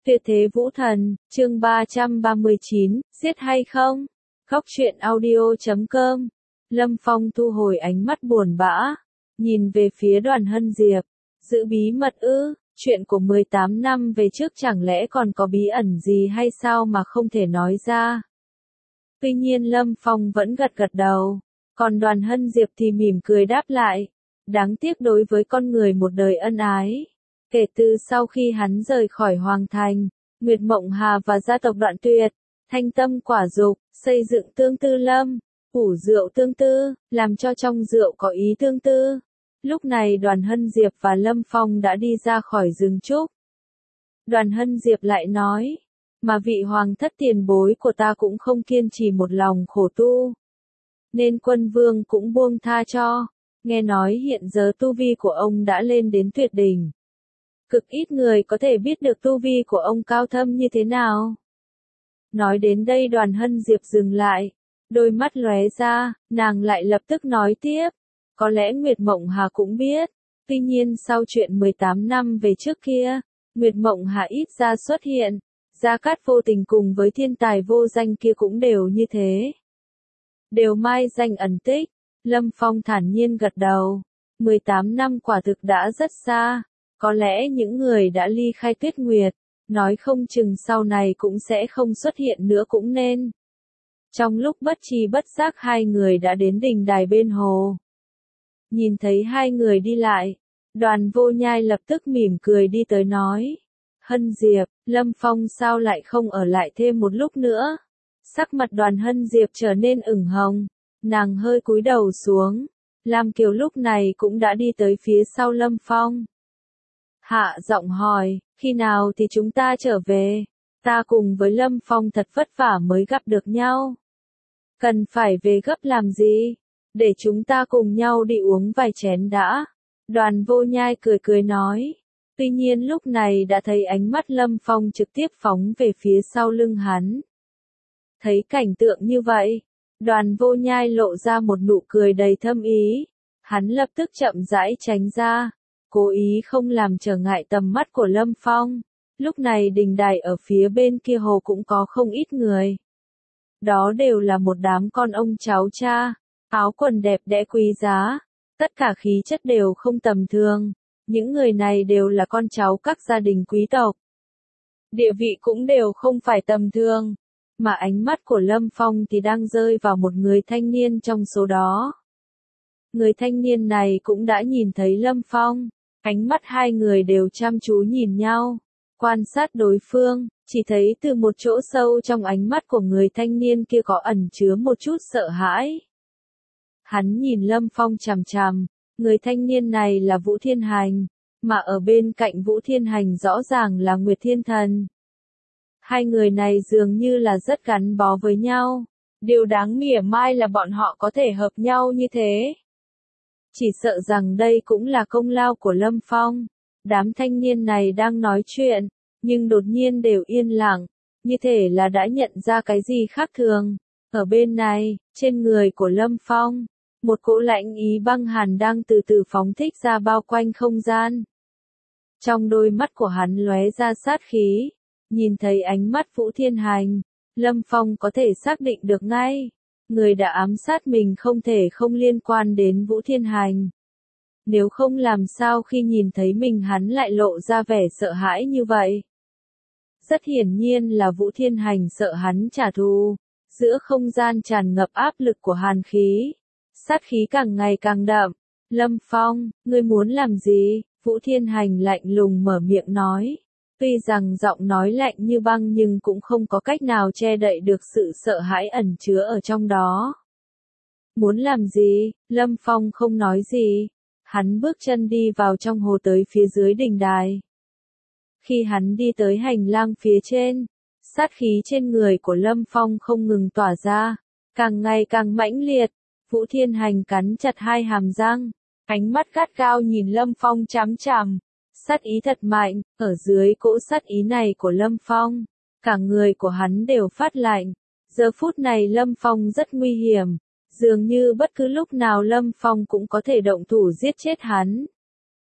Tuyệt thế vũ thần, chương 339, giết hay không? Góc truyện audio.com. Lâm Phong thu hồi ánh mắt buồn bã, nhìn về phía Đoàn Hân Diệp. Giữ bí mật ư? Chuyện của 18 năm về trước chẳng lẽ còn có bí ẩn gì hay sao mà không thể nói ra? Tuy nhiên Lâm Phong vẫn gật gật đầu, còn Đoàn Hân Diệp thì mỉm cười đáp lại. Đáng tiếc đối với con người một đời ân ái. Kể từ sau khi hắn rời khỏi Hoàng Thành, Nguyệt Mộng Hà và gia tộc Đoạn Tuyệt, thanh tâm quả dục, xây dựng tương tư lâm, ủ rượu tương tư, làm cho trong rượu có ý tương tư. Lúc này Đoàn Hân Diệp và Lâm Phong đã đi ra khỏi rừng trúc. Đoàn Hân Diệp lại nói, mà vị hoàng thất tiền bối của ta cũng không kiên trì một lòng khổ tu. Nên quân vương cũng buông tha cho, nghe nói hiện giờ tu vi của ông đã lên đến tuyệt đỉnh. Cực ít người có thể biết được tu vi của ông cao thâm như thế nào. Nói đến đây Đoàn Hân Diệp dừng lại, đôi mắt lóe ra, nàng lại lập tức nói tiếp. Có lẽ Nguyệt Mộng Hà cũng biết, tuy nhiên sau chuyện 18 năm về trước kia, Nguyệt Mộng Hà ít ra xuất hiện, Gia Cát vô tình cùng với thiên tài vô danh kia cũng đều như thế. Đều mai danh ẩn tích, Lâm Phong thản nhiên gật đầu, 18 năm quả thực đã rất xa. Có lẽ những người đã ly khai Tuyết Nguyệt, nói không chừng sau này cũng sẽ không xuất hiện nữa cũng nên. Trong lúc bất tri bất giác hai người đã đến đình đài bên hồ. Nhìn thấy hai người đi lại, Đoàn Vô Nhai lập tức mỉm cười đi tới nói. Hân Diệp, Lâm Phong sao lại không ở lại thêm một lúc nữa? Sắc mặt Đoàn Hân Diệp trở nên ửng hồng, nàng hơi cúi đầu xuống. Lam Kiều lúc này cũng đã đi tới phía sau Lâm Phong. Hạ giọng hỏi, khi nào thì chúng ta trở về? Ta cùng với Lâm Phong thật vất vả mới gặp được nhau. Cần phải về gấp làm gì? Để chúng ta cùng nhau đi uống vài chén đã. Đoàn Vô Nhai cười cười nói. Tuy nhiên lúc này đã thấy ánh mắt Lâm Phong trực tiếp phóng về phía sau lưng hắn. Thấy cảnh tượng như vậy, Đoàn Vô Nhai lộ ra một nụ cười đầy thâm ý. Hắn lập tức chậm rãi tránh ra, cố ý không làm trở ngại tầm mắt của Lâm Phong. Lúc này đình đài ở phía bên kia hồ cũng có không ít người. Đó đều là một đám con ông cháu cha, áo quần đẹp đẽ quý giá, tất cả khí chất đều không tầm thường. Những người này đều là con cháu các gia đình quý tộc. Địa vị cũng đều không phải tầm thường, mà ánh mắt của Lâm Phong thì đang rơi vào một người thanh niên trong số đó. Người thanh niên này cũng đã nhìn thấy Lâm Phong, ánh mắt hai người đều chăm chú nhìn nhau, quan sát đối phương, chỉ thấy từ một chỗ sâu trong ánh mắt của người thanh niên kia có ẩn chứa một chút sợ hãi. Hắn nhìn Lâm Phong chằm chằm, người thanh niên này là Vũ Thiên Hành, mà ở bên cạnh Vũ Thiên Hành rõ ràng là Nguyệt Thiên Thần. Hai người này dường như là rất gắn bó với nhau, điều đáng mỉa mai là bọn họ có thể hợp nhau như thế. Chỉ sợ rằng đây cũng là công lao của Lâm Phong. Đám thanh niên này đang nói chuyện, nhưng đột nhiên đều yên lặng, như thể là đã nhận ra cái gì khác thường. Ở bên này, trên người của Lâm Phong, một cỗ lạnh ý băng hàn đang từ từ phóng thích ra bao quanh không gian. Trong đôi mắt của hắn lóe ra sát khí, nhìn thấy ánh mắt Vũ Thiên Hành, Lâm Phong có thể xác định được ngay. Người đã ám sát mình không thể không liên quan đến Vũ Thiên Hành. Nếu không làm sao khi nhìn thấy mình hắn lại lộ ra vẻ sợ hãi như vậy. Rất hiển nhiên là Vũ Thiên Hành sợ hắn trả thù. Giữa không gian tràn ngập áp lực của hàn khí. Sát khí càng ngày càng đậm. Lâm Phong, ngươi muốn làm gì? Vũ Thiên Hành lạnh lùng mở miệng nói. Tuy rằng giọng nói lạnh như băng nhưng cũng không có cách nào che đậy được sự sợ hãi ẩn chứa ở trong đó. Muốn làm gì? Lâm Phong không nói gì. Hắn bước chân đi vào trong hồ tới phía dưới đình đài. Khi hắn đi tới hành lang phía trên, sát khí trên người của Lâm Phong không ngừng tỏa ra, càng ngày càng mãnh liệt. Vũ Thiên Hành cắn chặt hai hàm răng, ánh mắt gắt gao nhìn Lâm Phong chằm chằm. Sát ý thật mạnh, ở dưới cỗ sát ý này của Lâm Phong, cả người của hắn đều phát lạnh. Giờ phút này Lâm Phong rất nguy hiểm, dường như bất cứ lúc nào Lâm Phong cũng có thể động thủ giết chết hắn.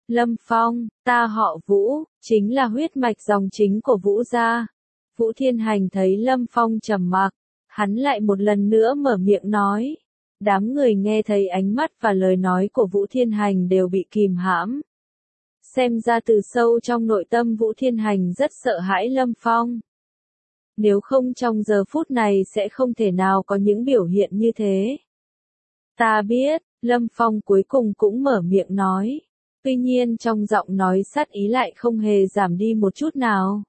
Lâm Phong, ta họ Vũ, chính là huyết mạch dòng chính của Vũ gia. Vũ Thiên Hành thấy Lâm Phong trầm mặc, hắn lại một lần nữa mở miệng nói. Đám người nghe thấy ánh mắt và lời nói của Vũ Thiên Hành đều bị kìm hãm. Xem ra từ sâu trong nội tâm Vũ Thiên Hành rất sợ hãi Lâm Phong. Nếu không trong giờ phút này sẽ không thể nào có những biểu hiện như thế. Ta biết, Lâm Phong cuối cùng cũng mở miệng nói. Tuy nhiên trong giọng nói sát ý lại không hề giảm đi một chút nào.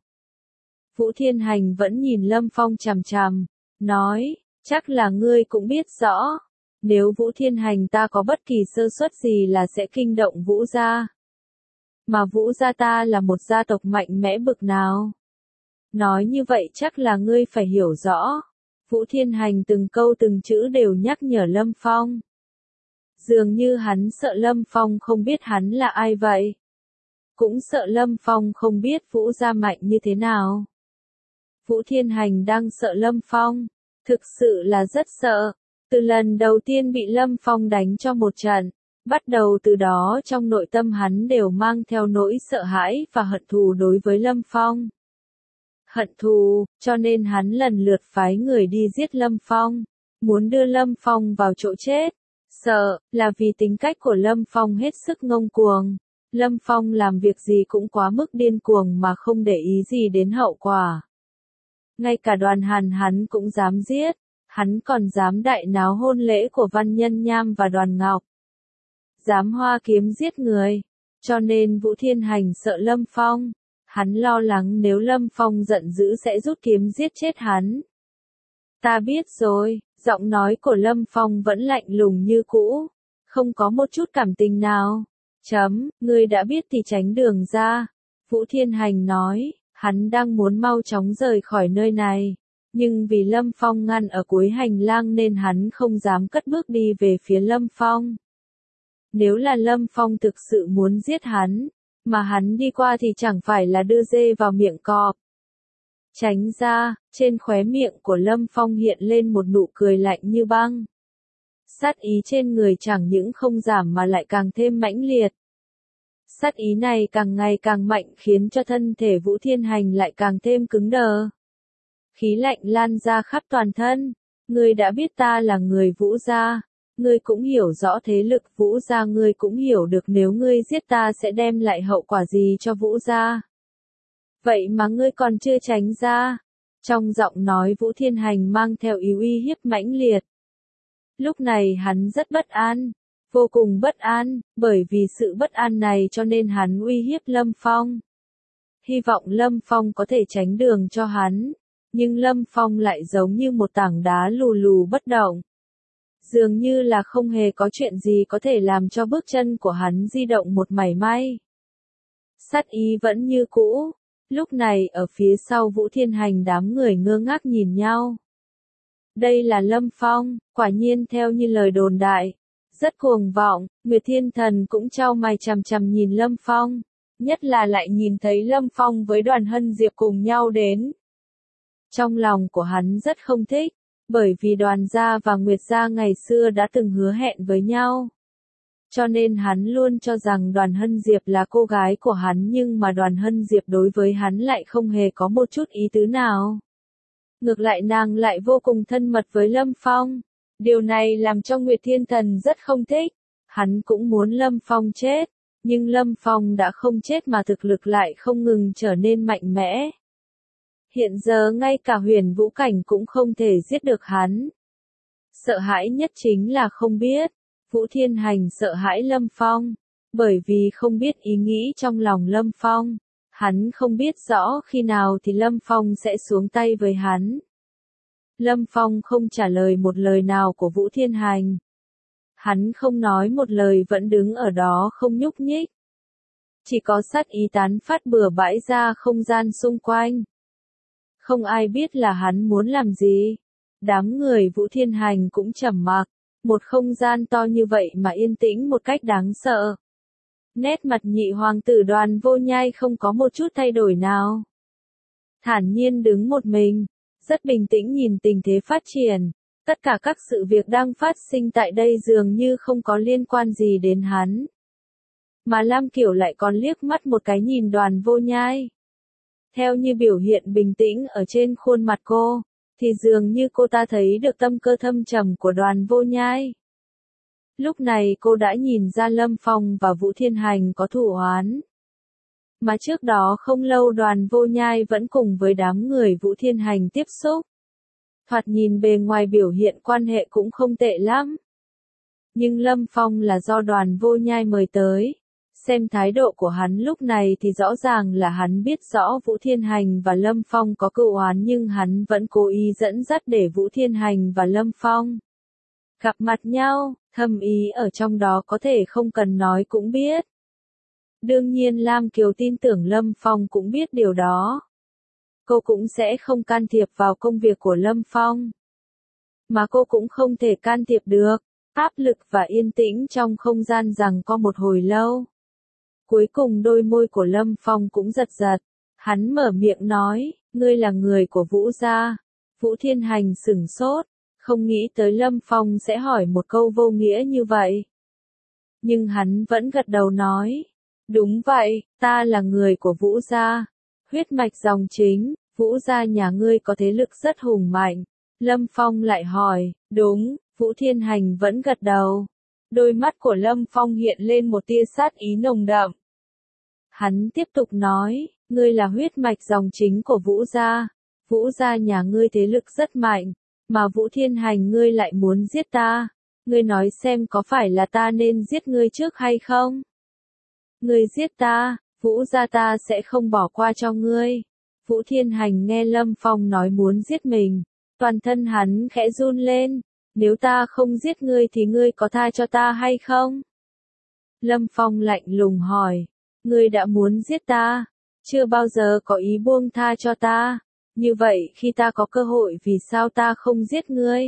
Vũ Thiên Hành vẫn nhìn Lâm Phong chằm chằm, nói, chắc là ngươi cũng biết rõ. Nếu Vũ Thiên Hành ta có bất kỳ sơ suất gì là sẽ kinh động Vũ gia. Mà Vũ gia ta là một gia tộc mạnh mẽ bực nào. Nói như vậy chắc là ngươi phải hiểu rõ. Vũ Thiên Hành từng câu từng chữ đều nhắc nhở Lâm Phong. Dường như hắn sợ Lâm Phong không biết hắn là ai vậy. Cũng sợ Lâm Phong không biết Vũ gia mạnh như thế nào. Vũ Thiên Hành đang sợ Lâm Phong. Thực sự là rất sợ. Từ lần đầu tiên bị Lâm Phong đánh cho một trận, bắt đầu từ đó trong nội tâm hắn đều mang theo nỗi sợ hãi và hận thù đối với Lâm Phong. Hận thù, cho nên hắn lần lượt phái người đi giết Lâm Phong, muốn đưa Lâm Phong vào chỗ chết. Sợ, là vì tính cách của Lâm Phong hết sức ngông cuồng. Lâm Phong làm việc gì cũng quá mức điên cuồng mà không để ý gì đến hậu quả. Ngay cả Đoàn Hàn hắn cũng dám giết. Hắn còn dám đại náo hôn lễ của Văn Nhân Nham và Đoàn Ngọc. Dám hoa kiếm giết người. Cho nên Vũ Thiên Hành sợ Lâm Phong. Hắn lo lắng nếu Lâm Phong giận dữ sẽ rút kiếm giết chết hắn. Ta biết rồi, giọng nói của Lâm Phong vẫn lạnh lùng như cũ. Không có một chút cảm tình nào. Ngươi đã biết thì tránh đường ra. Vũ Thiên Hành nói, hắn đang muốn mau chóng rời khỏi nơi này. Nhưng vì Lâm Phong ngăn ở cuối hành lang nên hắn không dám cất bước đi về phía Lâm Phong. Nếu là Lâm Phong thực sự muốn giết hắn, mà hắn đi qua thì chẳng phải là đưa dê vào miệng cọp. Tránh ra, trên khóe miệng của Lâm Phong hiện lên một nụ cười lạnh như băng. Sát ý trên người chẳng những không giảm mà lại càng thêm mãnh liệt. Sát ý này càng ngày càng mạnh khiến cho thân thể Vũ Thiên Hành lại càng thêm cứng đờ. Khí lạnh lan ra khắp toàn thân. Ngươi đã biết ta là người Vũ gia. Ngươi cũng hiểu rõ thế lực Vũ gia, ngươi cũng hiểu được nếu ngươi giết ta sẽ đem lại hậu quả gì cho Vũ gia. Vậy mà ngươi còn chưa tránh ra. Trong giọng nói Vũ Thiên Hành mang theo ý uy hiếp mãnh liệt. Lúc này hắn rất bất an. Vô cùng bất an, bởi vì sự bất an này cho nên hắn uy hiếp Lâm Phong. Hy vọng Lâm Phong có thể tránh đường cho hắn. Nhưng Lâm Phong lại giống như một tảng đá lù lù bất động. Dường như là không hề có chuyện gì có thể làm cho bước chân của hắn di động một mảy may. Sát ý vẫn như cũ. Lúc này ở phía sau Vũ Thiên Hành đám người ngơ ngác nhìn nhau. Đây là Lâm Phong, quả nhiên theo như lời đồn đại. Rất cuồng vọng, Nguyệt Thiên Thần cũng chau mày chằm chằm nhìn Lâm Phong. Nhất là lại nhìn thấy Lâm Phong với Đoàn Hân Diệp cùng nhau đến. Trong lòng của hắn rất không thích, bởi vì Đoàn gia và Nguyệt gia ngày xưa đã từng hứa hẹn với nhau. Cho nên hắn luôn cho rằng Đoàn Hân Diệp là cô gái của hắn, nhưng mà Đoàn Hân Diệp đối với hắn lại không hề có một chút ý tứ nào. Ngược lại nàng lại vô cùng thân mật với Lâm Phong. Điều này làm cho Nguyệt Thiên Thần rất không thích. Hắn cũng muốn Lâm Phong chết, nhưng Lâm Phong đã không chết mà thực lực lại không ngừng trở nên mạnh mẽ. Hiện giờ ngay cả Huyền Vũ Cảnh cũng không thể giết được hắn. Sợ hãi nhất chính là không biết. Vũ Thiên Hành sợ hãi Lâm Phong, bởi vì không biết ý nghĩ trong lòng Lâm Phong. Hắn không biết rõ khi nào thì Lâm Phong sẽ xuống tay với hắn. Lâm Phong không trả lời một lời nào của Vũ Thiên Hành. Hắn không nói một lời vẫn đứng ở đó không nhúc nhích. Chỉ có sát ý tán phát bừa bãi ra không gian xung quanh. Không ai biết là hắn muốn làm gì. Đám người Vũ Thiên Hành cũng trầm mặc. Một không gian to như vậy mà yên tĩnh một cách đáng sợ. Nét mặt nhị hoàng tử Đoàn Vô Nhai không có một chút thay đổi nào. Thản nhiên đứng một mình, rất bình tĩnh nhìn tình thế phát triển. Tất cả các sự việc đang phát sinh tại đây dường như không có liên quan gì đến hắn. Mà Lam Kiều lại còn liếc mắt một cái nhìn Đoàn Vô Nhai. Theo như biểu hiện bình tĩnh ở trên khuôn mặt cô, thì dường như cô ta thấy được tâm cơ thâm trầm của Đoàn Vô Nhai. Lúc này cô đã nhìn ra Lâm Phong và Vũ Thiên Hành có thù oán. Mà trước đó không lâu Đoàn Vô Nhai vẫn cùng với đám người Vũ Thiên Hành tiếp xúc. Thoạt nhìn bề ngoài biểu hiện quan hệ cũng không tệ lắm. Nhưng Lâm Phong là do Đoàn Vô Nhai mời tới. Xem thái độ của hắn lúc này thì rõ ràng là hắn biết rõ Vũ Thiên Hành và Lâm Phong có cựu oán nhưng hắn vẫn cố ý dẫn dắt để Vũ Thiên Hành và Lâm Phong gặp mặt nhau, thâm ý ở trong đó có thể không cần nói cũng biết. Đương nhiên Lam Kiều tin tưởng Lâm Phong cũng biết điều đó. Cô cũng sẽ không can thiệp vào công việc của Lâm Phong. Mà cô cũng không thể can thiệp được. Áp lực và yên tĩnh trong không gian giằng co một hồi lâu. Cuối cùng đôi môi của Lâm Phong cũng giật giật. Hắn mở miệng nói, ngươi là người của Vũ gia. Vũ Thiên Hành sửng sốt, không nghĩ tới Lâm Phong sẽ hỏi một câu vô nghĩa như vậy. Nhưng hắn vẫn gật đầu nói, đúng vậy, ta là người của Vũ gia. Huyết mạch dòng chính, Vũ gia nhà ngươi có thế lực rất hùng mạnh. Lâm Phong lại hỏi, đúng, Vũ Thiên Hành vẫn gật đầu. Đôi mắt của Lâm Phong hiện lên một tia sát ý nồng đậm. Hắn tiếp tục nói, ngươi là huyết mạch dòng chính của Vũ gia. Vũ gia nhà ngươi thế lực rất mạnh, mà Vũ Thiên Hành ngươi lại muốn giết ta. Ngươi nói xem có phải là ta nên giết ngươi trước hay không? Ngươi giết ta, Vũ gia ta sẽ không bỏ qua cho ngươi. Vũ Thiên Hành nghe Lâm Phong nói muốn giết mình, toàn thân hắn khẽ run lên. Nếu ta không giết ngươi thì ngươi có tha cho ta hay không? Lâm Phong lạnh lùng hỏi, ngươi đã muốn giết ta, chưa bao giờ có ý buông tha cho ta. Như vậy khi ta có cơ hội vì sao ta không giết ngươi?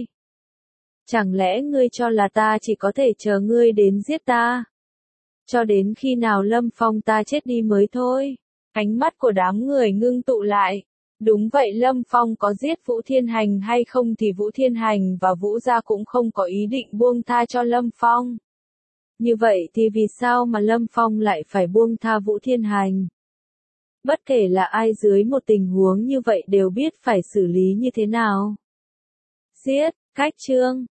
Chẳng lẽ ngươi cho là ta chỉ có thể chờ ngươi đến giết ta? Cho đến khi nào Lâm Phong ta chết đi mới thôi. Ánh mắt của đám người ngưng tụ lại. Đúng vậy Lâm Phong có giết Vũ Thiên Hành hay không thì Vũ Thiên Hành và Vũ gia cũng không có ý định buông tha cho Lâm Phong. Như vậy thì vì sao mà Lâm Phong lại phải buông tha Vũ Thiên Hành? Bất kể là ai dưới một tình huống như vậy đều biết phải xử lý như thế nào. Giết, cách chương.